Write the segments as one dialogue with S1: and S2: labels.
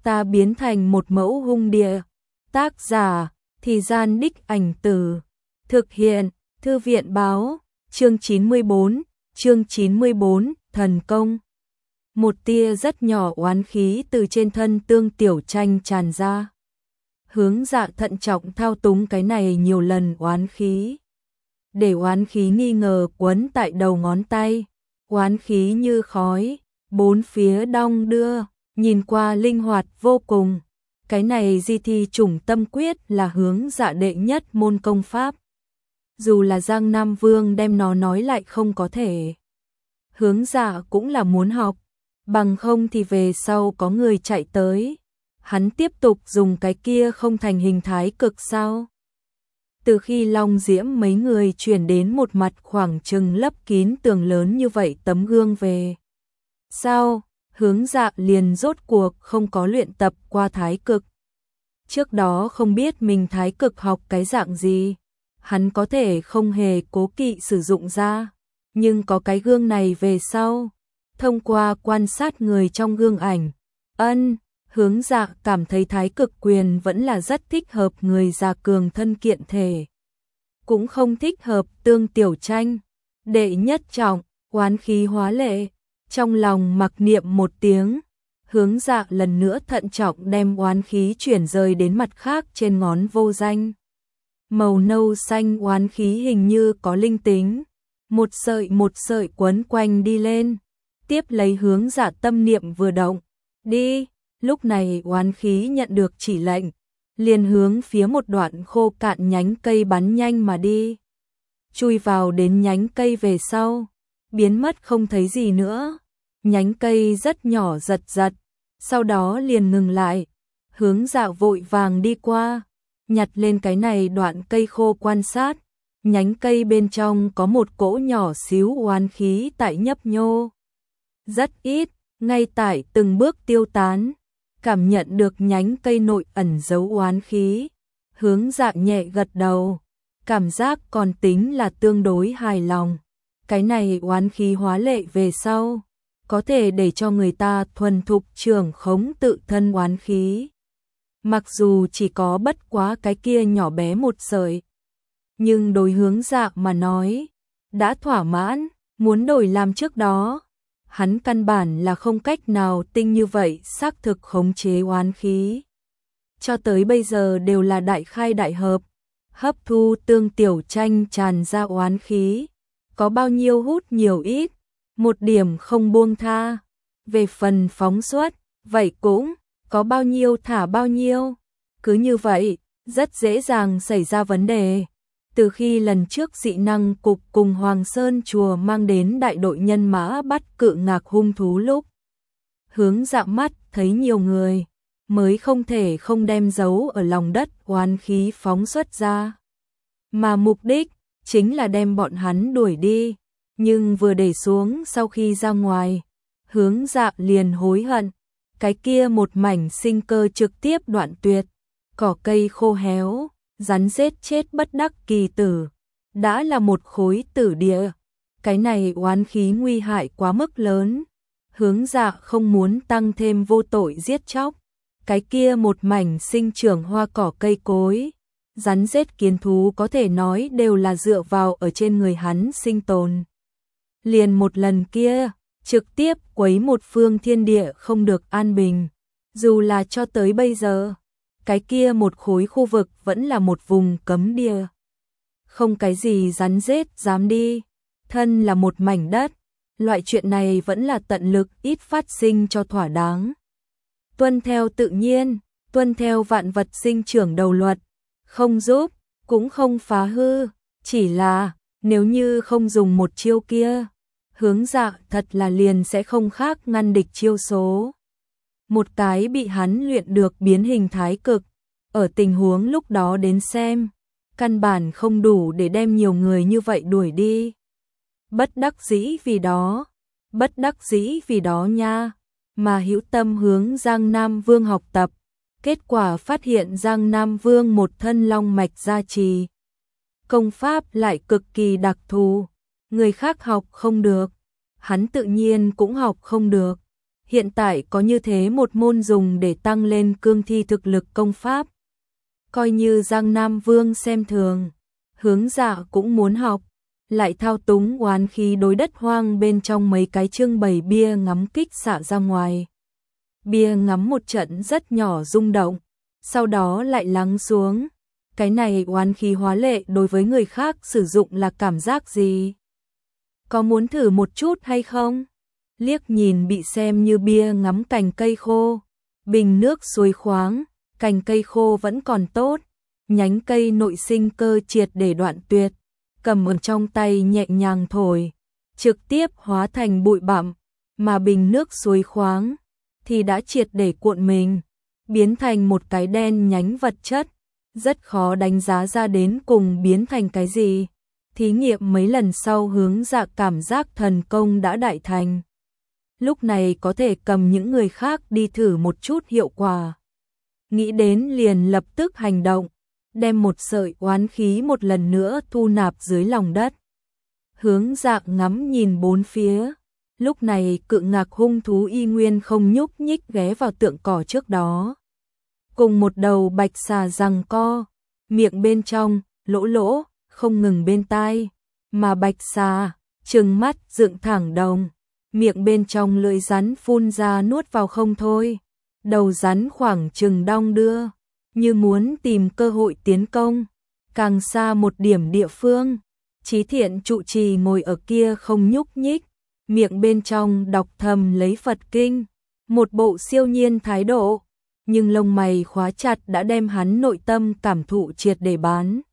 S1: ta biến thành một mẫu hung địa. Tác giả, Thì Gian Đích Ảnh Tử. Thực hiện, Thư viện báo, chương 94, thần công. Một tia rất nhỏ oán khí từ trên thân Tương Tiểu Tranh tràn ra. Hướng Dạ thận trọng thao túng cái này nhiều lần oán khí. Để oán khí nghi ngờ quấn tại đầu ngón tay, oán khí như khói, bốn phía đong đưa, nhìn qua linh hoạt vô cùng. Cái này Di Thi Chủng Tâm Quyết là Hướng Dạ đệ nhất môn công pháp. Dù là Giang Nam Vương đem nó nói lại không có thể. Hướng Dạ cũng là muốn học, bằng không thì về sau có người chạy tới. Hắn tiếp tục dùng cái kia không thành hình thái cực sao. Từ khi Long Diễm mấy người chuyển đến một mặt khoảng chừng lấp kín tường lớn như vậy tấm gương về. Sao, Hướng Dạ liền rốt cuộc không có luyện tập qua thái cực. Trước đó không biết mình thái cực học cái dạng gì, hắn có thể không hề cố kỵ sử dụng ra. Nhưng có cái gương này về sau, thông qua quan sát người trong gương ảnh, Hướng Dạ cảm thấy thái cực quyền vẫn là rất thích hợp người già cường thân kiện thể. Cũng không thích hợp Tương Tiểu Tranh. Đệ nhất trọng, oán khí hóa lệ. Trong lòng mặc niệm một tiếng, Hướng Dạ lần nữa thận trọng đem oán khí chuyển rời đến mặt khác trên ngón vô danh. Màu nâu xanh oán khí hình như có linh tính, một sợi quấn quanh đi lên. Tiếp lấy Hướng Dạ tâm niệm vừa động, đi. Lúc này oán khí nhận được chỉ lệnh, liền hướng phía một đoạn khô cạn nhánh cây bắn nhanh mà đi. Chui vào đến nhánh cây về sau, biến mất không thấy gì nữa. Nhánh cây rất nhỏ giật, sau đó liền ngừng lại. Hướng Dạ vội vàng đi qua, nhặt lên cái này đoạn cây khô quan sát. Nhánh cây bên trong có một cỗ nhỏ xíu oán khí tại nhấp nhô. Rất ít, ngay tại từng bước tiêu tán. Cảm nhận được nhánh cây nội ẩn giấu oán khí, Hướng Dạ nhẹ gật đầu, cảm giác còn tính là tương đối hài lòng. Cái này oán khí hóa lệ về sau, có thể để cho người ta thuần thục trưởng khống tự thân oán khí. Mặc dù chỉ có bất quá cái kia nhỏ bé một sợi, nhưng đối Hướng Dạ mà nói, đã thỏa mãn. Muốn đổi làm trước đó, hắn căn bản là không cách nào tinh như vậy xác thực khống chế oán khí. Cho tới bây giờ đều là đại khai đại hợp, hấp thu Tương Tiểu Tranh tràn ra oán khí, có bao nhiêu hút nhiều ít, một điểm không buông tha. Về phần phóng xuất, vậy cũng có bao nhiêu thả bao nhiêu. Cứ như vậy, rất dễ dàng xảy ra vấn đề. Từ khi lần trước dị năng cục cùng Hoàng Sơn chùa mang đến đại đội nhân mã bắt cự ngạc hung thú lúc, Hướng Dạ mắt thấy nhiều người, mới không thể không đem giấu ở lòng đất oán khí phóng xuất ra. Mà mục đích chính là đem bọn hắn đuổi đi. Nhưng vừa để xuống sau khi ra ngoài, Hướng Dạ liền hối hận. Cái kia một mảnh sinh cơ trực tiếp đoạn tuyệt, cỏ cây khô héo, rắn rết chết bất đắc kỳ tử, đã là một khối tử địa. Cái này oán khí nguy hại quá mức lớn, Hướng Dạ không muốn tăng thêm vô tội giết chóc. Cái kia một mảnh sinh trưởng hoa cỏ cây cối, rắn rết kiến thú có thể nói đều là dựa vào ở trên người hắn sinh tồn. Liền một lần kia, trực tiếp quấy một phương thiên địa không được an bình. Dù là cho tới bây giờ, cái kia một khối khu vực vẫn là một vùng cấm địa. Không cái gì rắn rết dám đi, thân là một mảnh đất, loại chuyện này vẫn là tận lực ít phát sinh cho thỏa đáng. Tuân theo tự nhiên, tuân theo vạn vật sinh trưởng đầu luật, không giúp, cũng không phá hư, chỉ là nếu như không dùng một chiêu kia, Hướng Dạ thật là liền sẽ không khác ngăn địch chiêu số. Một cái bị hắn luyện được biến hình thái cực, ở tình huống lúc đó đến xem, căn bản không đủ để đem nhiều người như vậy đuổi đi. Bất đắc dĩ vì đó nha, mà hữu tâm hướng Giang Nam Vương học tập, kết quả phát hiện Giang Nam Vương một thân long mạch gia trì. Công pháp lại cực kỳ đặc thù, người khác học không được, hắn tự nhiên cũng học không được. Hiện tại có như thế một môn dùng để tăng lên cương thi thực lực công pháp. Coi như Giang Nam Vương xem thường, Hướng Dạ cũng muốn học, lại thao túng oán khí đối đất hoang bên trong mấy cái trưng bày bia ngắm kích xạ ra ngoài. Bia ngắm một trận rất nhỏ rung động, sau đó lại lắng xuống. Cái này oán khí hóa lệ đối với người khác sử dụng là cảm giác gì? Có muốn thử một chút hay không? Liếc nhìn bị xem như bia ngắm cành cây khô, bình nước suối khoáng, cành cây khô vẫn còn tốt, nhánh cây nội sinh cơ triệt để đoạn tuyệt, cầm ở trong tay nhẹ nhàng thổi, trực tiếp hóa thành bụi bặm, mà bình nước suối khoáng thì đã triệt để cuộn mình, biến thành một cái đen nhánh vật chất, rất khó đánh giá ra đến cùng biến thành cái gì. Thí nghiệm mấy lần sau Hướng Dạ cảm giác thần công đã đại thành. Lúc này có thể cầm những người khác đi thử một chút hiệu quả. Nghĩ đến liền lập tức hành động, đem một sợi oán khí một lần nữa thu nạp dưới lòng đất. Hướng Dạ ngắm nhìn bốn phía, lúc này cự ngạc hung thú y nguyên không nhúc nhích ghé vào tượng cỏ trước đó. Cùng một đầu bạch xà giằng co, miệng bên trong, lỗ lỗ, không ngừng bên tai, mà bạch xà, trừng mắt dựng thẳng đồng, miệng bên trong lưỡi rắn phun ra nuốt vào không thôi, đầu rắn khoảng chừng đong đưa, như muốn tìm cơ hội tiến công. Càng xa một điểm địa phương, Chí Thiện trụ trì ngồi ở kia không nhúc nhích, miệng bên trong đọc thầm lấy Phật kinh, một bộ siêu nhiên thái độ, nhưng lông mày khóa chặt đã đem hắn nội tâm cảm thụ triệt để bán.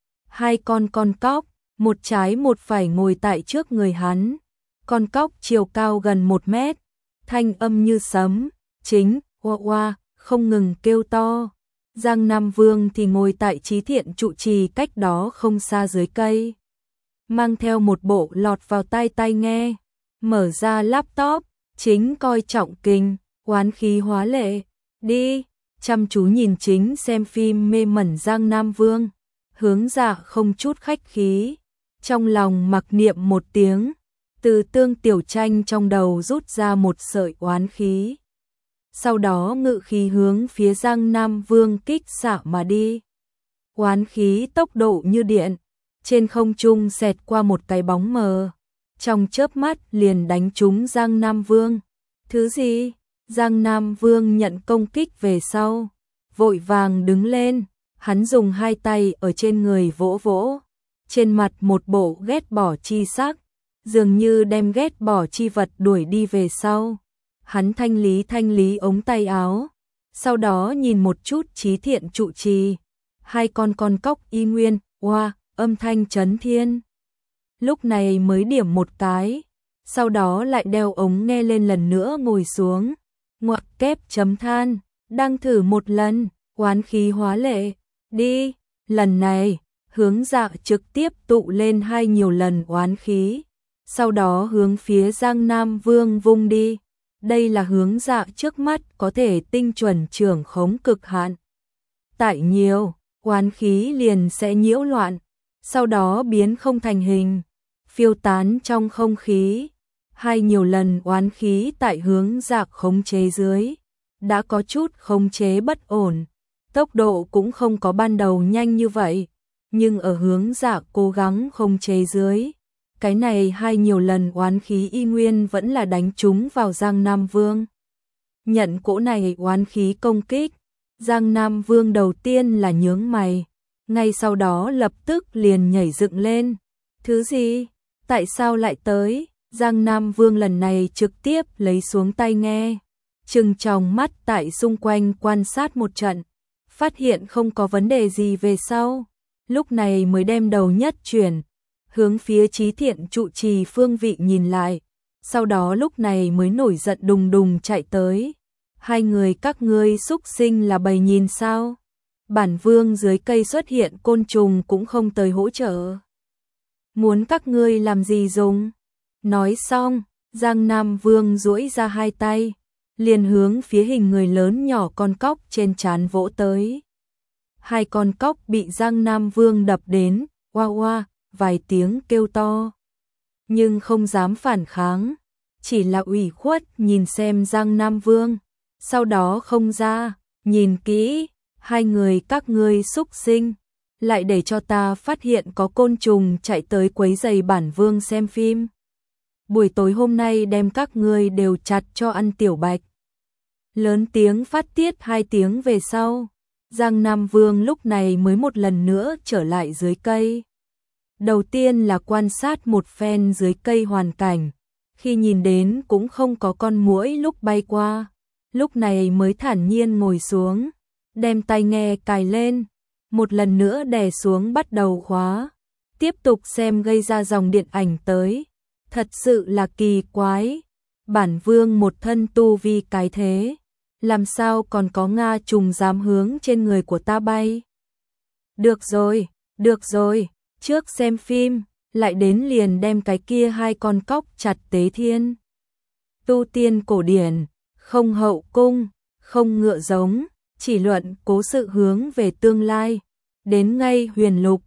S1: Hai con cóc, một trái một phải ngồi tại trước người hắn. Con cóc chiều cao gần 1 mét, thanh âm như sấm, chính, oa oa, không ngừng kêu to. Giang Nam Vương thì ngồi tại Chí Thiện trụ trì cách đó không xa dưới cây, mang theo một bộ lọt vào tai nghe, mở ra laptop, chính coi trọng kinh, oán khí hóa lệ, đi, chăm chú nhìn chính xem phim mê mẩn Giang Nam Vương. Hướng Dạ không chút khách khí, trong lòng mặc niệm một tiếng, từ tương tiểu tranh trong đầu rút ra một sợi oán khí. Sau đó ngự khí hướng phía Giang Nam Vương kích xạ mà đi. Oán khí tốc độ như điện, trên không trung xẹt qua một cái bóng mờ, trong chớp mắt liền đánh trúng Giang Nam Vương. Thứ gì? Giang Nam Vương nhận công kích về sau, vội vàng đứng lên, hắn dùng hai tay ở trên người vỗ vỗ, trên mặt một bộ ghét bỏ chi sắc, dường như đem ghét bỏ chi vật đuổi đi về sau. Hắn thanh lý ống tay áo, sau đó nhìn một chút Chí Thiện trụ trì, hai con cóc y nguyên, oa, âm thanh chấn thiên. Lúc này mới điểm một cái, sau đó lại đeo ống nghe lên lần nữa ngồi xuống, ngoặc kép chấm than, đang thử một lần, oán khí hóa lệ, đi, lần này, Hướng Dạ trực tiếp tụ lên hai nhiều lần oán khí, sau đó hướng phía Giang Nam Vương vung đi. Đây là Hướng Dạ trước mắt có thể tinh chuẩn trưởng khống cực hạn. Tại nhiều, oán khí liền sẽ nhiễu loạn, sau đó biến không thành hình, phiêu tán trong không khí. Hai nhiều lần oán khí tại Hướng Dạ khống chế dưới, đã có chút khống chế bất ổn, tốc độ cũng không có ban đầu nhanh như vậy, nhưng ở Hướng Dạ cố gắng khống chế dưới, cái này hai nhiều lần oán khí y nguyên vẫn là đánh trúng vào Giang Nam Vương. Nhận cỗ này oán khí công kích, Giang Nam Vương đầu tiên là nhướng mày, ngay sau đó lập tức liền nhảy dựng lên. Thứ gì? Tại sao lại tới? Giang Nam Vương lần này trực tiếp lấy xuống tai nghe, trừng tròng mắt tại xung quanh quan sát một trận, phát hiện không có vấn đề gì về sau, lúc này mới đem đầu nhất chuyển, hướng phía Chí Thiện trụ trì phương vị nhìn lại, sau đó lúc này mới nổi giận đùng đùng chạy tới. Hai người các ngươi xúc sinh là bầy nhìn sao? Bản vương dưới cây xuất hiện côn trùng cũng không tới hỗ trợ. Muốn các ngươi làm gì dùng? Nói xong, Giang Nam Vương duỗi ra hai tay, liền hướng phía hình người lớn nhỏ con cóc trên trán vỗ tới. Hai con cóc bị Giang Nam Vương đập đến, oa oa, vài tiếng kêu to, nhưng không dám phản kháng, chỉ là ủy khuất nhìn xem Giang Nam Vương, sau đó không ra, nhìn kỹ, hai người các ngươi xúc sinh, lại để cho ta phát hiện có côn trùng chạy tới quấy rầy bản vương xem phim. Buổi tối hôm nay đem các ngươi đều chặt cho ăn tiểu bạch. Lớn tiếng phát tiết 2 tiếng về sau, Giang Nam Vương lúc này mới một lần nữa trở lại dưới cây. Đầu tiên là quan sát một phen dưới cây hoàn cảnh, khi nhìn đến cũng không có con muỗi lúc bay qua, lúc này mới thản nhiên ngồi xuống, đem tai nghe cài lên, một lần nữa đè xuống bắt đầu khóa, tiếp tục xem gây ra dòng điện ảnh tới. Thật sự là kỳ quái, bản vương một thân tu vi cái thế, làm sao còn có Nga trùng dám hướng trên người của ta bay. Được rồi, trước xem phim, lại đến liền đem cái kia 2 con cóc chặt tế thiên. Tu tiên cổ điển, không hậu cung, không ngựa giống, chỉ luận cố sự hướng về tương lai, đến ngay huyền lục,